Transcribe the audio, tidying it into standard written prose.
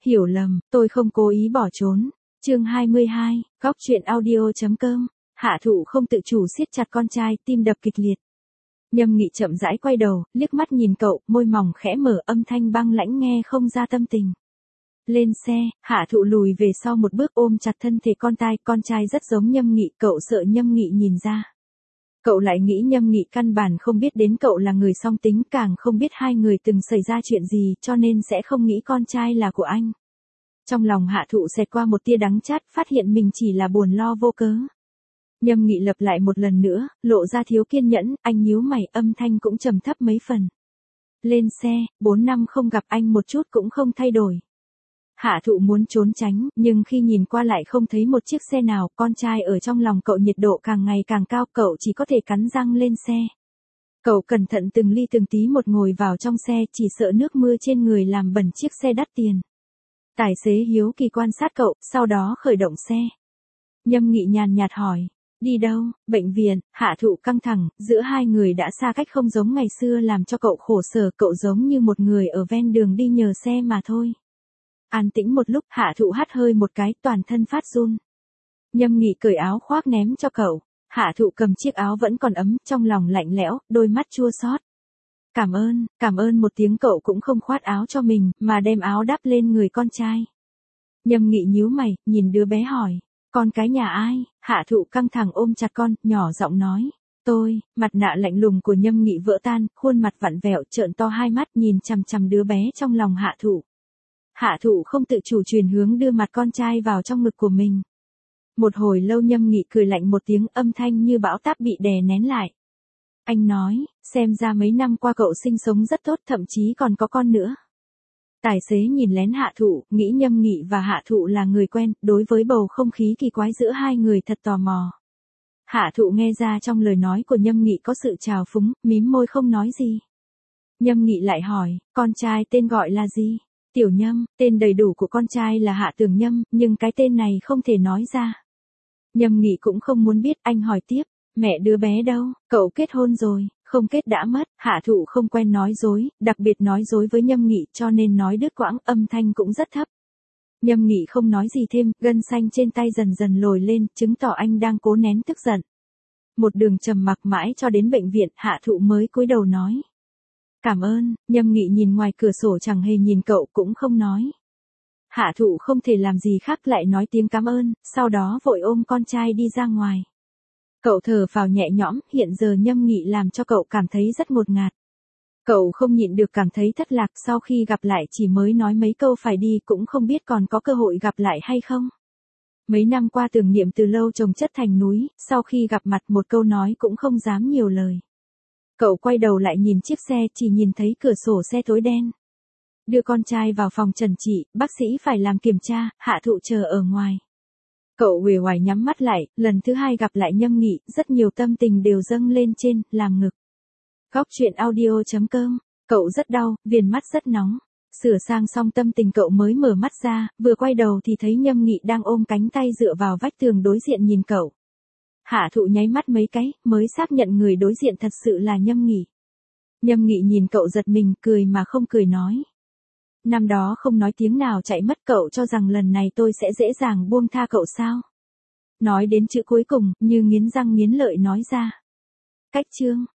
hiểu lầm, tôi không cố ý bỏ trốn. Chương 22, góc truyện audio.com. Hạ Thụ không tự chủ siết chặt con trai, tim đập kịch liệt. Nhâm Nghị chậm rãi quay đầu, liếc mắt nhìn cậu, môi mỏng khẽ mở, âm thanh băng lãnh nghe không ra tâm tình. Lên xe, Hạ Thụ lùi về sau một bước ôm chặt thân thể con trai rất giống Nhâm Nghị, cậu sợ Nhâm Nghị nhìn ra. Cậu lại nghĩ Nhâm Nghị căn bản không biết đến cậu là người song tính, càng không biết hai người từng xảy ra chuyện gì, cho nên sẽ không nghĩ con trai là của anh. Trong lòng Hạ Thụ xẹt qua một tia đắng chát, phát hiện mình chỉ là buồn lo vô cớ. Nhâm Nghị lặp lại một lần nữa, lộ ra thiếu kiên nhẫn, anh nhíu mày, âm thanh cũng trầm thấp mấy phần. Lên xe, 4 năm không gặp anh một chút cũng không thay đổi. Hạ Thụ muốn trốn tránh, nhưng khi nhìn qua lại không thấy một chiếc xe nào, con trai ở trong lòng cậu nhiệt độ càng ngày càng cao, cậu chỉ có thể cắn răng lên xe. Cậu cẩn thận từng ly từng tí một ngồi vào trong xe, chỉ sợ nước mưa trên người làm bẩn chiếc xe đắt tiền. Tài xế hiếu kỳ quan sát cậu, sau đó khởi động xe. Nhâm Nghị nhàn nhạt hỏi, đi đâu? Bệnh viện. Hạ Thụ căng thẳng, giữa hai người đã xa cách không giống ngày xưa làm cho cậu khổ sở, cậu giống như một người ở ven đường đi nhờ xe mà thôi. An tĩnh một lúc, Hạ Thụ hắt hơi một cái, toàn thân phát run. Nhâm Nghị cởi áo khoác ném cho cậu. Hạ Thụ cầm chiếc áo vẫn còn ấm, trong lòng lạnh lẽo, đôi mắt chua xót. Cảm ơn một tiếng, cậu cũng không khoát áo cho mình, mà đem áo đắp lên người con trai. Nhâm Nghị nhíu mày, nhìn đứa bé hỏi, con cái nhà ai? Hạ Thụ căng thẳng ôm chặt con, nhỏ giọng nói, tôi. Mặt nạ lạnh lùng của Nhâm Nghị vỡ tan, khuôn mặt vặn vẹo, trợn to hai mắt nhìn chằm chằm đứa bé trong lòng Hạ Thụ. Hạ Thụ không tự chủ chuyển hướng đưa mặt con trai vào trong ngực của mình. Một hồi lâu Nhâm Nghị cười lạnh một tiếng, âm thanh như bão táp bị đè nén lại. Anh nói, xem ra mấy năm qua cậu sinh sống rất tốt, thậm chí còn có con nữa. Tài xế nhìn lén Hạ Thụ, nghĩ Nhâm Nghị và Hạ Thụ là người quen, đối với bầu không khí kỳ quái giữa hai người thật tò mò. Hạ Thụ nghe ra trong lời nói của Nhâm Nghị có sự trào phúng, mím môi không nói gì. Nhâm Nghị lại hỏi, con trai tên gọi là gì? Tiểu Nhâm. Tên đầy đủ của con trai là Hạ Tường Nhâm, nhưng cái tên này không thể nói ra. Nhâm Nghị cũng không muốn biết, anh hỏi tiếp, mẹ đứa bé đâu? Cậu kết hôn rồi? Không kết đã mất. Hạ Thụ không quen nói dối, đặc biệt nói dối với Nhâm Nghị, cho nên nói đứt quãng, âm thanh cũng rất thấp. Nhâm Nghị không nói gì thêm, gân xanh trên tay dần dần lồi lên, chứng tỏ anh đang cố nén tức giận. Một đường trầm mặc mãi cho đến bệnh viện, Hạ Thụ mới cúi đầu nói, cảm ơn. Nhâm Nghị nhìn ngoài cửa sổ chẳng hề nhìn cậu, cũng không nói. Hạ Thụ không thể làm gì khác, lại nói tiếng cảm ơn, sau đó vội ôm con trai đi ra ngoài. Cậu thở phào nhẹ nhõm, hiện giờ Nhâm Nghị làm cho cậu cảm thấy rất ngột ngạt. Cậu không nhịn được cảm thấy thất lạc, sau khi gặp lại chỉ mới nói mấy câu phải đi, cũng không biết còn có cơ hội gặp lại hay không. Mấy năm qua tưởng niệm từ lâu chồng chất thành núi, sau khi gặp mặt một câu nói cũng không dám nhiều lời. Cậu quay đầu lại nhìn chiếc xe, chỉ nhìn thấy cửa sổ xe tối đen. Đưa con trai vào phòng trần trị, bác sĩ phải làm kiểm tra, Hạ Thụ chờ ở ngoài. Cậu uể oải nhắm mắt lại, lần thứ hai gặp lại Nhâm Nghị, rất nhiều tâm tình đều dâng lên trên, làm ngực. Góc truyện audio.com, cậu rất đau, viền mắt rất nóng. Sửa sang xong tâm tình cậu mới mở mắt ra, vừa quay đầu thì thấy Nhâm Nghị đang ôm cánh tay dựa vào vách tường đối diện nhìn cậu. Hạ Thụ nháy mắt mấy cái, mới xác nhận người đối diện thật sự là Nhâm Nghị. Nhâm Nghị nhìn cậu giật mình, cười mà không cười nói. Năm đó không nói tiếng nào chạy mất, cậu cho rằng lần này tôi sẽ dễ dàng buông tha cậu sao? Nói đến chữ cuối cùng, như nghiến răng nghiến lợi nói ra. Cách chương.